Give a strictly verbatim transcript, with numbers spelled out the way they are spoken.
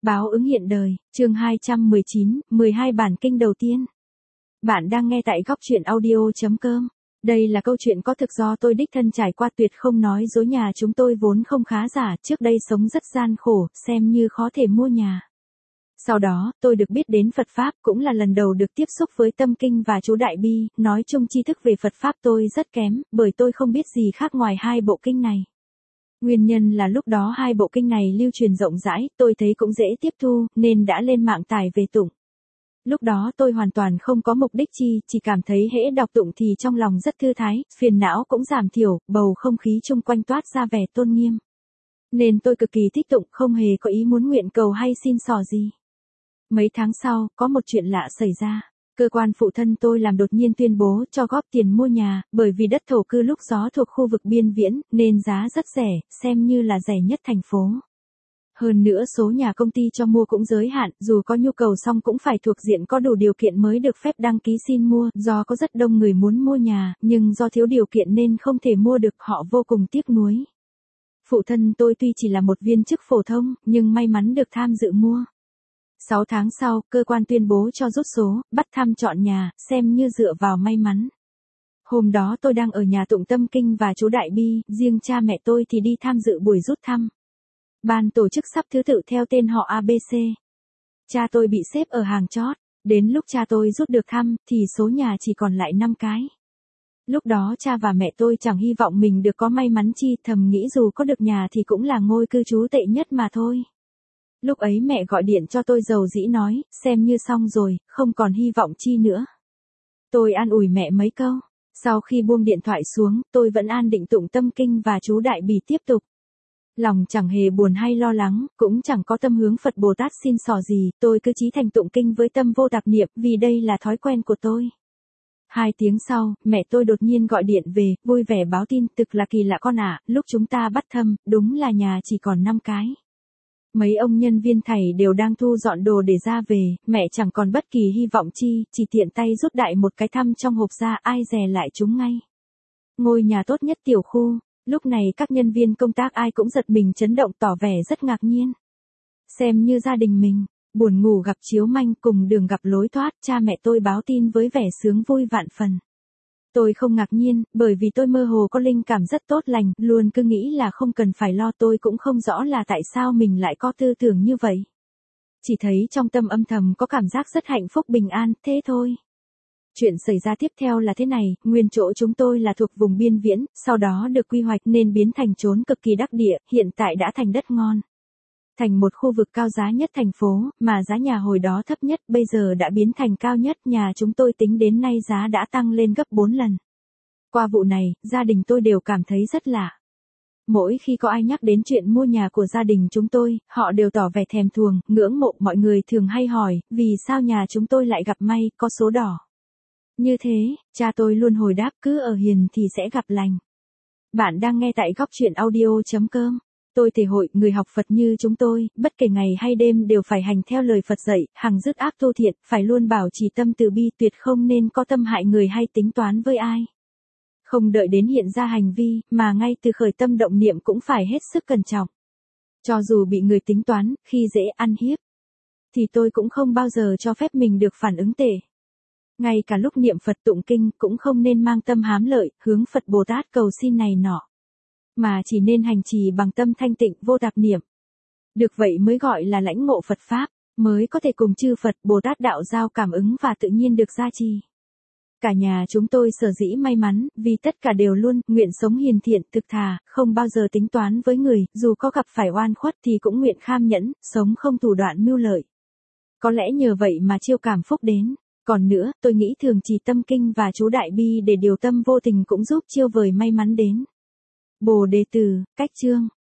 Báo ứng hiện đời, chương hai trăm mười chín, mười hai bản kinh đầu tiên. Bạn đang nghe tại góc truyện audio chấm com. Đây là câu chuyện có thực do tôi đích thân trải qua, tuyệt không nói dối. Nhà chúng tôi vốn không khá giả, trước đây sống rất gian khổ, xem như khó thể mua nhà. Sau đó, tôi được biết đến Phật Pháp, cũng là lần đầu được tiếp xúc với tâm kinh và chú Đại Bi. Nói chung tri thức về Phật Pháp tôi rất kém, bởi tôi không biết gì khác ngoài hai bộ kinh này. Nguyên nhân là lúc đó hai bộ kinh này lưu truyền rộng rãi, tôi thấy cũng dễ tiếp thu, nên đã lên mạng tải về tụng. Lúc đó tôi hoàn toàn không có mục đích chi, chỉ cảm thấy hễ đọc tụng thì trong lòng rất thư thái, phiền não cũng giảm thiểu, bầu không khí chung quanh toát ra vẻ tôn nghiêm. Nên tôi cực kỳ thích tụng, không hề có ý muốn nguyện cầu hay xin xỏ gì. Mấy tháng sau, có một chuyện lạ xảy ra. Cơ quan phụ thân tôi làm đột nhiên tuyên bố cho góp tiền mua nhà, bởi vì đất thổ cư lúc đó thuộc khu vực biên viễn, nên giá rất rẻ, xem như là rẻ nhất thành phố. Hơn nữa số nhà công ty cho mua cũng giới hạn, dù có nhu cầu xong cũng phải thuộc diện có đủ điều kiện mới được phép đăng ký xin mua, do có rất đông người muốn mua nhà, nhưng do thiếu điều kiện nên không thể mua được, họ vô cùng tiếc nuối. Phụ thân tôi tuy chỉ là một viên chức phổ thông, nhưng may mắn được tham dự mua. Sáu tháng sau, cơ quan tuyên bố cho rút số, bắt thăm chọn nhà, xem như dựa vào may mắn. Hôm đó tôi đang ở nhà tụng tâm kinh và chú Đại Bi, riêng cha mẹ tôi thì đi tham dự buổi rút thăm. Ban tổ chức sắp thứ tự theo tên họ a bê xê. Cha tôi bị xếp ở hàng chót, đến lúc cha tôi rút được thăm, thì số nhà chỉ còn lại năm cái. Lúc đó cha và mẹ tôi chẳng hy vọng mình được có may mắn chi, thầm nghĩ dù có được nhà thì cũng là ngôi cư trú tệ nhất mà thôi. Lúc ấy mẹ gọi điện cho tôi dầu dĩ nói, xem như xong rồi, không còn hy vọng chi nữa. Tôi an ủi mẹ mấy câu, sau khi buông điện thoại xuống, tôi vẫn an định tụng tâm kinh và chú Đại Bi tiếp tục. Lòng chẳng hề buồn hay lo lắng, cũng chẳng có tâm hướng Phật Bồ Tát xin xỏ gì, tôi cứ chí thành tụng kinh với tâm vô tạp niệm, vì đây là thói quen của tôi. Hai tiếng sau, mẹ tôi đột nhiên gọi điện về, vui vẻ báo tin, thực là kỳ lạ con ạ, lúc chúng ta bắt thăm, đúng là nhà chỉ còn năm cái. Mấy ông nhân viên thầy đều đang thu dọn đồ để ra về, mẹ chẳng còn bất kỳ hy vọng chi, chỉ tiện tay rút đại một cái thăm trong hộp ra, ai dè lại chúng ngay. Ngôi nhà tốt nhất tiểu khu, lúc này các nhân viên công tác ai cũng giật mình chấn động, tỏ vẻ rất ngạc nhiên. Xem như gia đình mình, buồn ngủ gặp chiếu manh, cùng đường gặp lối thoát, cha mẹ tôi báo tin với vẻ sướng vui vạn phần. Tôi không ngạc nhiên, bởi vì tôi mơ hồ có linh cảm rất tốt lành, luôn cứ nghĩ là không cần phải lo. Tôi cũng không rõ là tại sao mình lại có tư tưởng như vậy. Chỉ thấy trong tâm âm thầm có cảm giác rất hạnh phúc bình an, thế thôi. Chuyện xảy ra tiếp theo là thế này, nguyên chỗ chúng tôi là thuộc vùng biên viễn, sau đó được quy hoạch nên biến thành chốn cực kỳ đắc địa, hiện tại đã thành đất ngon. Thành một khu vực cao giá nhất thành phố, mà giá nhà hồi đó thấp nhất, bây giờ đã biến thành cao nhất. Nhà chúng tôi tính đến nay giá đã tăng lên gấp bốn lần. Qua vụ này, gia đình tôi đều cảm thấy rất lạ. Mỗi khi có ai nhắc đến chuyện mua nhà của gia đình chúng tôi, họ đều tỏ vẻ thèm thuồng, ngưỡng mộ. Mọi người thường hay hỏi, vì sao nhà chúng tôi lại gặp may, có số đỏ. Như thế, cha tôi luôn hồi đáp, cứ ở hiền thì sẽ gặp lành. Bạn đang nghe tại góc truyện audio chấm com. Tôi thể hội, người học Phật như chúng tôi, bất kể ngày hay đêm đều phải hành theo lời Phật dạy, hằng dứt ác tu thiện, phải luôn bảo trì tâm từ bi, tuyệt không nên có tâm hại người hay tính toán với ai. Không đợi đến hiện ra hành vi, mà ngay từ khởi tâm động niệm cũng phải hết sức cẩn trọng. Cho dù bị người tính toán, khi dễ ăn hiếp, thì tôi cũng không bao giờ cho phép mình được phản ứng tệ. Ngay cả lúc niệm Phật tụng kinh, cũng không nên mang tâm hám lợi, hướng Phật Bồ Tát cầu xin này nọ. Mà chỉ nên hành trì bằng tâm thanh tịnh vô tạp niệm. Được vậy mới gọi là lãnh ngộ Phật Pháp, mới có thể cùng chư Phật Bồ Tát đạo giao cảm ứng và tự nhiên được gia trì. Cả nhà chúng tôi sở dĩ may mắn, vì tất cả đều luôn nguyện sống hiền thiện, thực thà, không bao giờ tính toán với người, dù có gặp phải oan khuất thì cũng nguyện kham nhẫn, sống không thủ đoạn mưu lợi. Có lẽ nhờ vậy mà chiêu cảm phúc đến. Còn nữa, tôi nghĩ thường trì tâm kinh và chú Đại Bi để điều tâm vô tình cũng giúp chiêu vời may mắn đến. Bồ Đề Từ, Cách Chương.